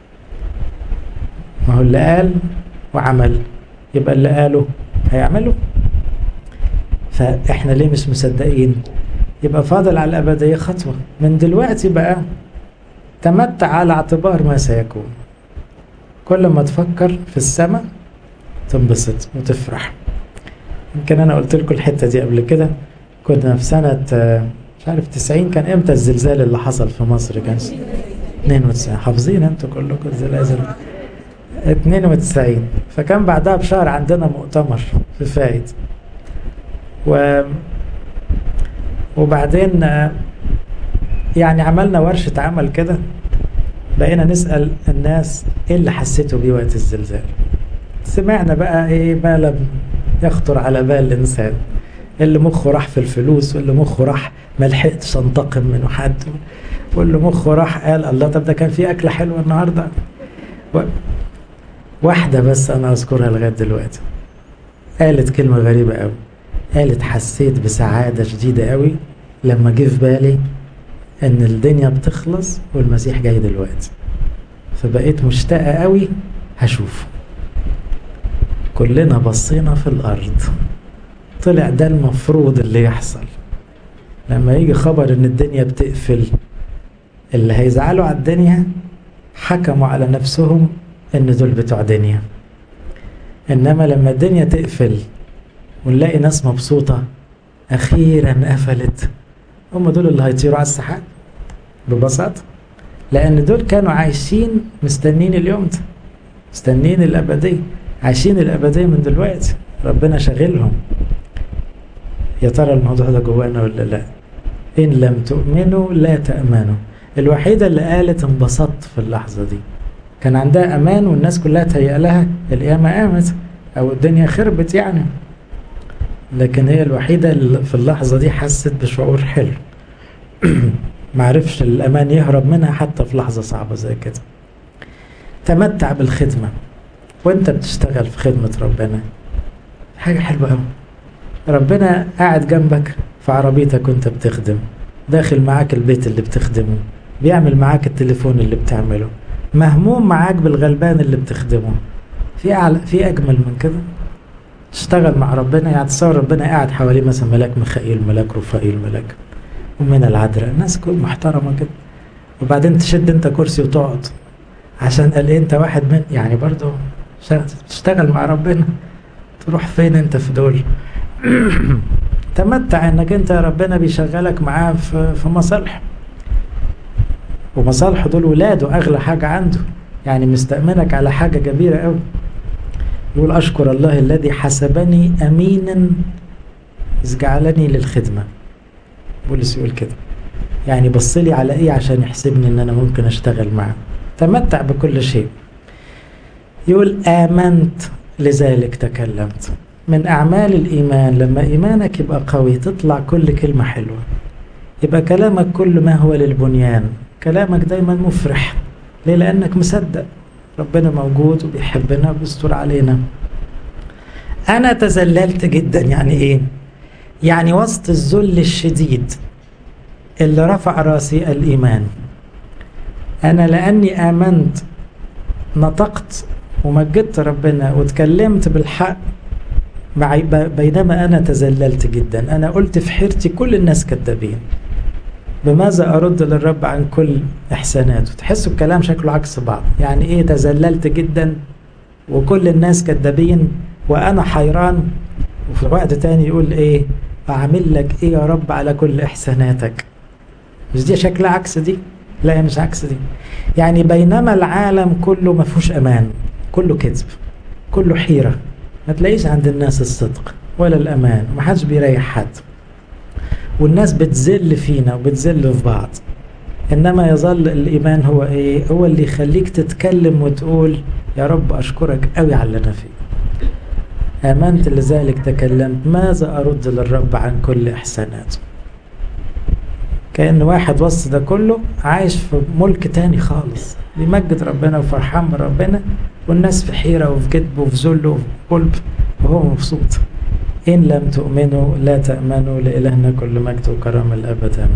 ما هو اللي قال وعمل، يبقى اللي قاله هيعمله. فاحنا ليه مش مصدقين؟ يبقى فاضل على الأبدية خطوة من دلوقتي بقى. تمتع على اعتبار ما سيكون. كل ما تفكر في السماء تنبسط وتفرح. يمكن أنا قلت لكم الحتة دي قبل كده. كنا في سنة مش عارف تسعين، كان امتى الزلزال اللي حصل في مصر؟ كان اثنين وتسعين. حافظين انتوا كلكم الزلازل؟ اثنين وتسعين. فكان بعدها بشهر عندنا مؤتمر في فايد، و وبعدين يعني عملنا ورشة عمل كده، بقينا نسأل الناس ايه اللي حسيتوا بيه وقت الزلزال. سمعنا بقى ايه ما لم يخطر على بال الانسان، اللي مخه راح في الفلوس، واللي مخه راح ملحقتش انتقم منه حد، واللي مخه راح قال الله طب ده كان في اكله حلوه النهارده. و... واحده بس انا اذكرها لغايه دلوقتي قالت كلمه غريبه قوي. قالت حسيت بسعاده شديده قوي لما جه في بالي ان الدنيا بتخلص والمسيح جاي دلوقتي، فبقيت مشتاقه قوي هشوفه. كلنا بصينا في الارض، طلع ده المفروض اللي يحصل. لما يجي خبر ان الدنيا بتقفل، اللي هيزعلوا على الدنيا حكموا على نفسهم ان دول بتوع دنيا. انما لما الدنيا تقفل ونلاقي ناس مبسوطة اخيرا قفلت، هم دول اللي هيطيروا على السحاب ببساطة. لان دول كانوا عايشين مستنين اليوم ده، مستنين الابدية، عايشين الابدية من دلوقتي. ربنا شغلهم. يا ترى الموضوع ده جوانا ولا لا؟ إن لم تؤمنوا لا تأمنوا. الوحيدة اللي قالت انبسطت في اللحظة دي، كان عندها أمان والناس كلها تهيأ لها القيامة قامت أو الدنيا خربت يعني، لكن هي الوحيدة اللي في اللحظة دي حست بشعور حلو. معرفش الأمان يهرب منها حتى في لحظة صعبة زي كده. تمتع بالخدمة وانت بتشتغل في خدمة ربنا، حاجة حلوة قوي. ربنا قاعد جنبك في عربيتك وانت بتخدم، داخل معاك البيت اللي بتخدمه، بيعمل معاك التليفون اللي بتعمله، مهموم معاك بالغلبان اللي بتخدمه. في أعلى في أجمل من كده؟ تشتغل مع ربنا يعني تصور ربنا قاعد حواليه مثلا ملاك ميخائيل، ملاك رفائيل، ملاك أمنا العذراء، الناس كل محترمة كده، وبعدين تشد انت كرسي وتقعد عشان قال ايه انت واحد من يعني برضه تشتغل مع ربنا. تروح فين انت في دول؟ تمتع انك انت ربنا بيشغلك معاه في, في مصالح، ومصالحه دول ولاده اغلى حاجة عنده، يعني مستأمنك على حاجة كبيرة قوي. يقول أشكر الله الذي حسبني أمينا إذ جعلني للخدمة. بولس يقول كده، يعني بصلي على إيه عشان يحسبني إن أنا ممكن أشتغل معه. تمتع بكل شيء. يقول آمنت لذلك تكلمت. من أعمال الإيمان لما إيمانك يبقى قوي تطلع كل كلمة حلوة، يبقى كلامك كل ما هو للبنيان، كلامك دايما مفرح. ليه؟ لأنك مصدق ربنا موجود وبيحبنا وبيستر علينا. أنا تذللت جدا، يعني إيه؟ يعني وسط الذل الشديد اللي رفع راسي الإيمان. أنا لأني آمنت نطقت ومجدت ربنا وتكلمت بالحق، بينما أنا تذللت جدا. أنا قلت في حيرتي كل الناس كذابين، بماذا أرد للرب عن كل إحساناته؟ تحسوا الكلام شكله عكس بعض. يعني إيه تذللت جدا وكل الناس كذابين وأنا حيران، وفي وقت تاني يقول إيه أعمل لك إيه يا رب على كل إحساناتك؟ مش دي شكلها عكس دي؟ لا مش عكس دي. يعني بينما العالم كله ما فيهوش أمان، كله كذب، كله حيرة، ما تلاقيش عند الناس الصدق ولا الأمان، ومحدش بيريح حد، والناس بتزل فينا وبتزل في بعض. إنما يظل الإيمان هو إيه؟ هو اللي يخليك تتكلم وتقول يا رب أشكرك قوي على اللي أنا فيه. آمنت لذلك تكلمت، ماذا أرد للرب عن كل إحساناته؟ كأن واحد وسط ده كله عايش في ملك تاني خالص، بيمجد ربنا وفرحان بربنا، والناس في حيرة وفي كذب وفي ذل وفي قلب، وهو مبسوط. إن لم تؤمنوا لا تأمنوا، لإلهنا كل مجد وكرم الأبد.